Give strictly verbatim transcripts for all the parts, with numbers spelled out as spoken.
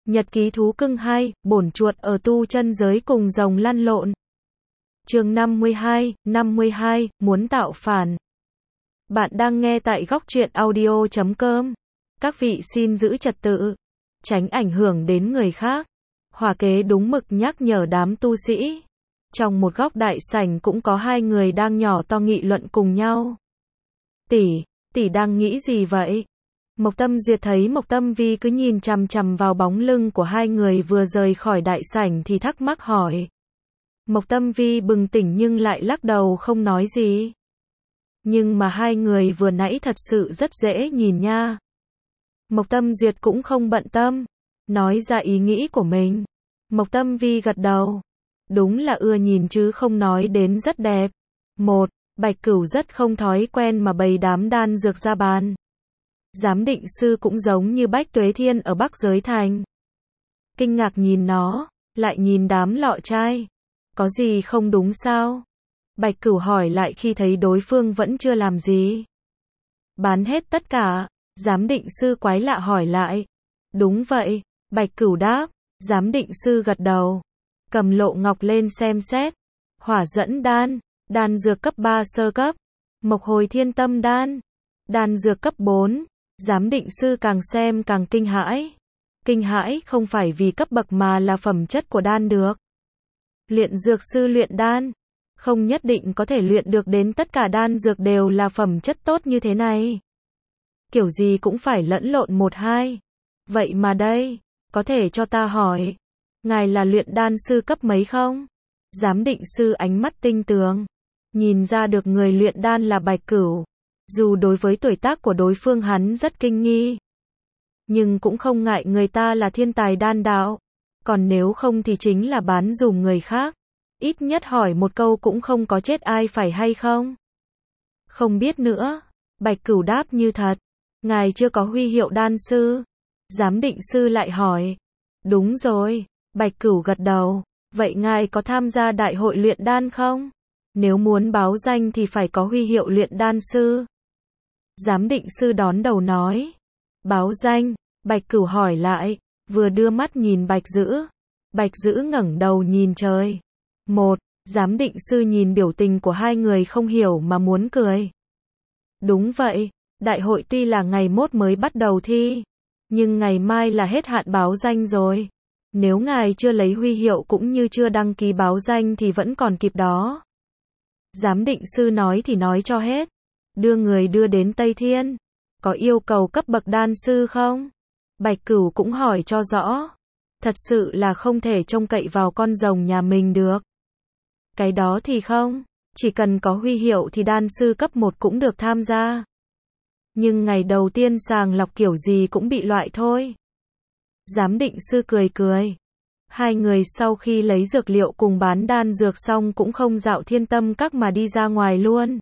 Nhật ký thú cưng hai, bổn chuột ở tu chân giới cùng rồng lăn lộn. Chương năm mươi hai, năm mươi hai, muốn tạo phản. Bạn đang nghe tại góc truyện audio chấm com. Các vị xin giữ trật tự, tránh ảnh hưởng đến người khác. Hỏa kế đúng mực nhắc nhở đám tu sĩ. Trong một góc đại sảnh cũng có hai người đang nhỏ to nghị luận cùng nhau. Tỷ, tỷ đang nghĩ gì vậy? Mộc Tâm Duyệt thấy Mộc Tâm Vi cứ nhìn chằm chằm vào bóng lưng của hai người vừa rời khỏi đại sảnh thì thắc mắc hỏi. Mộc Tâm Vi bừng tỉnh nhưng lại lắc đầu không nói gì. Nhưng mà hai người vừa nãy thật sự rất dễ nhìn nha. Mộc Tâm Duyệt cũng không bận tâm, nói ra ý nghĩ của mình. Mộc Tâm Vi gật đầu. Đúng là ưa nhìn chứ không nói đến rất đẹp. Một, Bạch Cửu rất không thói quen mà bày đám đan dược ra bàn. Giám định sư cũng giống như Bách Tuế Thiên ở Bắc Giới Thành. Kinh ngạc nhìn nó, lại nhìn đám lọ chai. Có gì không đúng sao? Bạch Cửu hỏi lại khi thấy đối phương vẫn chưa làm gì. Bán hết tất cả, giám định sư quái lạ hỏi lại. Đúng vậy, Bạch Cửu đáp, giám định sư gật đầu. Cầm lộ ngọc lên xem xét. Hỏa dẫn đan, đan dược cấp ba sơ cấp. Mộc hồi thiên tâm đan, đan dược cấp bốn. Giám định sư càng xem càng kinh hãi. Kinh hãi không phải vì cấp bậc mà là phẩm chất của đan được. Luyện dược sư luyện đan, không nhất định có thể luyện được đến tất cả đan dược đều là phẩm chất tốt như thế này. Kiểu gì cũng phải lẫn lộn một hai. Vậy mà đây, có thể cho ta hỏi, ngài là luyện đan sư cấp mấy không? Giám định sư ánh mắt tinh tường, nhìn ra được người luyện đan là Bạch Cửu. Dù đối với tuổi tác của đối phương hắn rất kinh nghi, nhưng cũng không ngại người ta là thiên tài đan đạo. Còn nếu không thì chính là bán dùm người khác. Ít nhất hỏi một câu cũng không có chết ai phải hay không? Không biết nữa. Bạch Cửu đáp như thật. Ngài chưa có huy hiệu đan sư. Giám định sư lại hỏi. Đúng rồi. Bạch Cửu gật đầu. Vậy ngài có tham gia đại hội luyện đan không? Nếu muốn báo danh thì phải có huy hiệu luyện đan sư. Giám định sư đón đầu nói. Báo danh. Bạch Cửu hỏi lại. Vừa đưa mắt nhìn Bạch Dữ. Bạch Dữ ngẩng đầu nhìn trời. Một, giám định sư nhìn biểu tình của hai người không hiểu mà muốn cười. Đúng vậy, đại hội tuy là ngày mốt mới bắt đầu thi, nhưng ngày mai là hết hạn báo danh rồi. Nếu ngài chưa lấy huy hiệu cũng như chưa đăng ký báo danh thì vẫn còn kịp đó. Giám định sư nói thì nói cho hết. Đưa người đưa đến Tây Thiên. Có yêu cầu cấp bậc đan sư không? Bạch Cửu cũng hỏi cho rõ. Thật sự là không thể trông cậy vào con rồng nhà mình được. Cái đó thì không, chỉ cần có huy hiệu thì đan sư cấp một cũng được tham gia. Nhưng ngày đầu tiên sàng lọc kiểu gì cũng bị loại thôi. Giám định sư cười cười. Hai người sau khi lấy dược liệu cùng bán đan dược xong cũng không dạo Thiên Tâm Các mà đi ra ngoài luôn.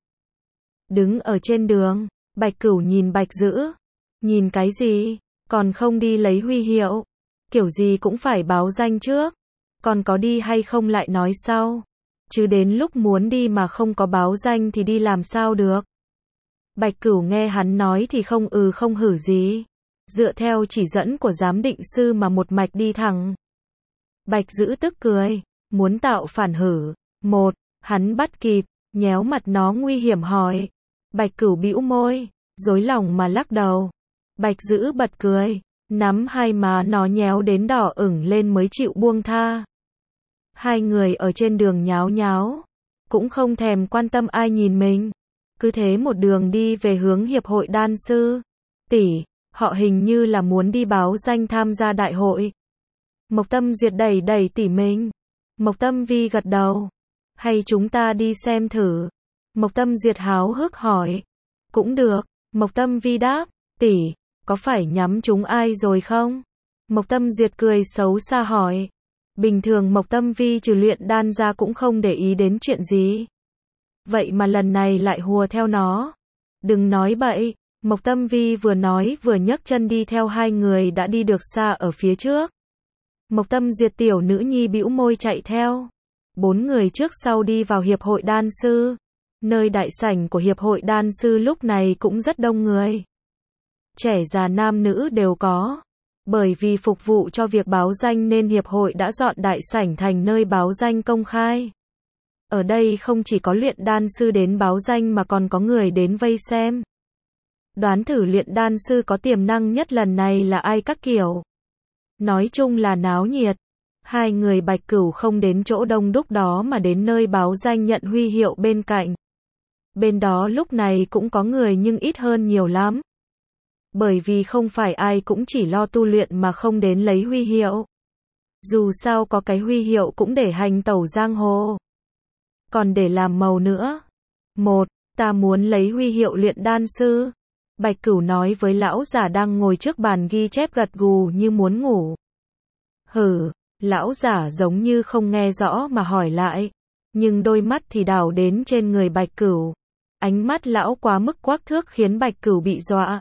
Đứng ở trên đường, Bạch Cửu nhìn Bạch Dữ. Nhìn cái gì? Còn không đi lấy huy hiệu. Kiểu gì cũng phải báo danh trước. Còn có đi hay không lại nói sau. Chứ đến lúc muốn đi mà không có báo danh thì đi làm sao được. Bạch Cửu nghe hắn nói thì không ừ không hử gì. Dựa theo chỉ dẫn của giám định sư mà một mạch đi thẳng. Bạch Dữ tức cười. Muốn tạo phản hử. Một, hắn bắt kịp, nhéo mặt nó nguy hiểm hỏi. Bạch Cửu bĩu môi, rối lòng mà lắc đầu. Bạch Dữ bật cười, nắm hai má nó nhéo đến đỏ ửng lên mới chịu buông tha. Hai người ở trên đường nháo nháo, cũng không thèm quan tâm ai nhìn mình. Cứ thế một đường đi về hướng hiệp hội đan sư. Tỷ, họ hình như là muốn đi báo danh tham gia đại hội. Mộc Tâm Duyệt đẩy đẩy tỷ mình. Mộc Tâm Vi gật đầu. Hay chúng ta đi xem thử? Mộc Tâm Duyệt háo hức hỏi. Cũng được. Mộc Tâm Vi đáp. Tỷ, có phải nhắm trúng ai rồi không? Mộc Tâm Duyệt cười xấu xa hỏi. Bình thường Mộc Tâm Vi trừ luyện đan ra cũng không để ý đến chuyện gì. Vậy mà lần này lại hùa theo nó. Đừng nói bậy. Mộc Tâm Vi vừa nói vừa nhấc chân đi theo hai người đã đi được xa ở phía trước. Mộc Tâm Duyệt tiểu nữ nhi bĩu môi chạy theo. Bốn người trước sau đi vào hiệp hội đan sư. Nơi đại sảnh của hiệp hội đan sư lúc này cũng rất đông người. Trẻ già nam nữ đều có. Bởi vì phục vụ cho việc báo danh nên hiệp hội đã dọn đại sảnh thành nơi báo danh công khai. Ở đây không chỉ có luyện đan sư đến báo danh mà còn có người đến vây xem. Đoán thử luyện đan sư có tiềm năng nhất lần này là ai các kiểu. Nói chung là náo nhiệt. Hai người Bạch Cửu không đến chỗ đông đúc đó mà đến nơi báo danh nhận huy hiệu bên cạnh. Bên đó lúc này cũng có người nhưng ít hơn nhiều lắm. Bởi vì không phải ai cũng chỉ lo tu luyện mà không đến lấy huy hiệu. Dù sao có cái huy hiệu cũng để hành tẩu giang hồ. Còn để làm màu nữa. Một, ta muốn lấy huy hiệu luyện đan sư. Bạch Cửu nói với lão giả đang ngồi trước bàn ghi chép gật gù như muốn ngủ. Hử, lão giả giống như không nghe rõ mà hỏi lại. Nhưng đôi mắt thì đảo đến trên người Bạch Cửu. Ánh mắt lão quá mức quắc thước khiến Bạch Cửu bị dọa.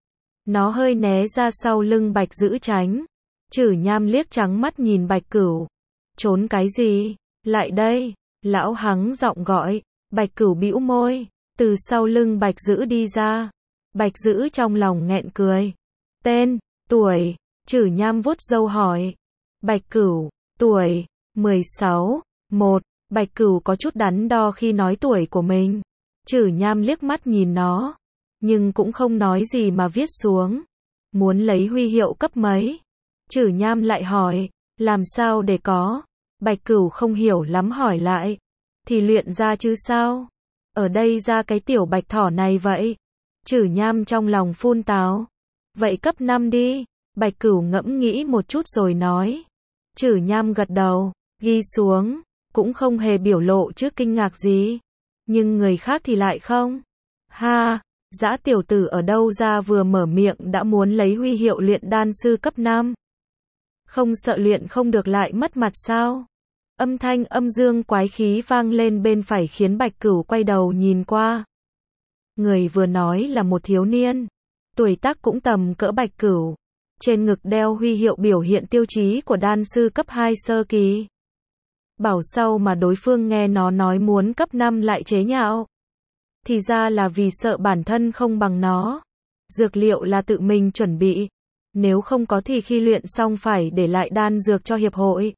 Nó hơi né ra sau lưng Bạch Dữ tránh. Chử Nham liếc trắng mắt nhìn Bạch Cửu. Trốn cái gì? Lại đây. Lão hắng giọng gọi. Bạch Cửu bĩu môi. Từ sau lưng Bạch Dữ đi ra. Bạch Dữ trong lòng nghẹn cười. Tên, tuổi. Chử Nham vuốt râu hỏi. Bạch Cửu, tuổi, mười sáu. Một. Bạch Cửu có chút đắn đo khi nói tuổi của mình. Chử Nham liếc mắt nhìn nó. Nhưng cũng không nói gì mà viết xuống. Muốn lấy huy hiệu cấp mấy? Chử Nham lại hỏi. Làm sao để có? Bạch Cửu không hiểu lắm hỏi lại. Thì luyện ra chứ sao? Ở đây ra cái tiểu bạch thỏ này vậy? Chử Nham trong lòng phun táo. Vậy cấp năm đi. Bạch Cửu ngẫm nghĩ một chút rồi nói. Chử Nham gật đầu, ghi xuống. Cũng không hề biểu lộ trước kinh ngạc gì. Nhưng người khác thì lại không. Ha, dã tiểu tử ở đâu ra vừa mở miệng đã muốn lấy huy hiệu luyện đan sư cấp năm. Không sợ luyện không được lại mất mặt sao? Âm thanh âm dương quái khí vang lên bên phải khiến Bạch Cửu quay đầu nhìn qua. Người vừa nói là một thiếu niên. Tuổi tác cũng tầm cỡ Bạch Cửu. Trên ngực đeo huy hiệu biểu hiện tiêu chí của đan sư cấp hai sơ kỳ. Bảo sau mà đối phương nghe nó nói muốn cấp năm lại chế nhạo. Thì ra là vì sợ bản thân không bằng nó. Dược liệu là tự mình chuẩn bị. Nếu không có thì khi luyện xong phải để lại đan dược cho hiệp hội.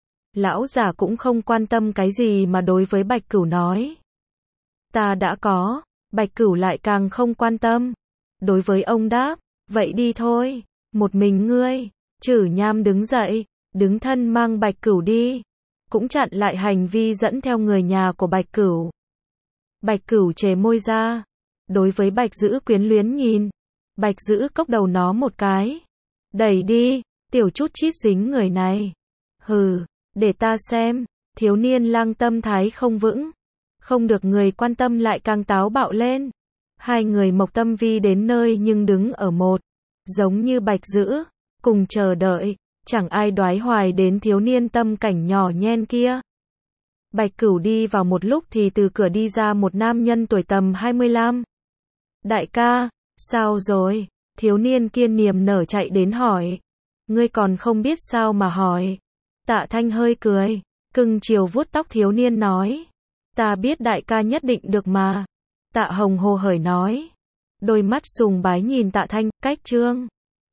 Lão giả cũng không quan tâm cái gì mà đối với Bạch Cửu nói. Ta đã có. Bạch Cửu lại càng không quan tâm. Đối với ông đáp. Vậy đi thôi. Một mình ngươi. Chử Nham đứng dậy. Đứng thân mang Bạch Cửu đi. Cũng chặn lại hành vi dẫn theo người nhà của Bạch Cửu. Bạch Cửu chề môi ra. Đối với Bạch Dữ quyến luyến nhìn. Bạch Dữ cốc đầu nó một cái. Đẩy đi. Tiểu chút chít dính người này. Hừ. Để ta xem. Thiếu niên lang tâm thái không vững. Không được người quan tâm lại càng táo bạo lên. Hai người Mộc Tâm Vi đến nơi nhưng đứng ở một. Giống như Bạch Dữ. Cùng chờ đợi. Chẳng ai đoái hoài đến thiếu niên tâm cảnh nhỏ nhen kia. Bạch Cửu đi vào một lúc thì từ cửa đi ra một nam nhân tuổi tầm hai mươi lăm. Đại ca, sao rồi? Thiếu niên kia niềm nở chạy đến hỏi. Ngươi còn không biết sao mà hỏi. Tạ Thanh hơi cười. Cưng chiều vuốt tóc thiếu niên nói. Ta biết đại ca nhất định được mà. Tạ Hồng hồ hởi nói. Đôi mắt sùng bái nhìn Tạ Thanh, cách trương.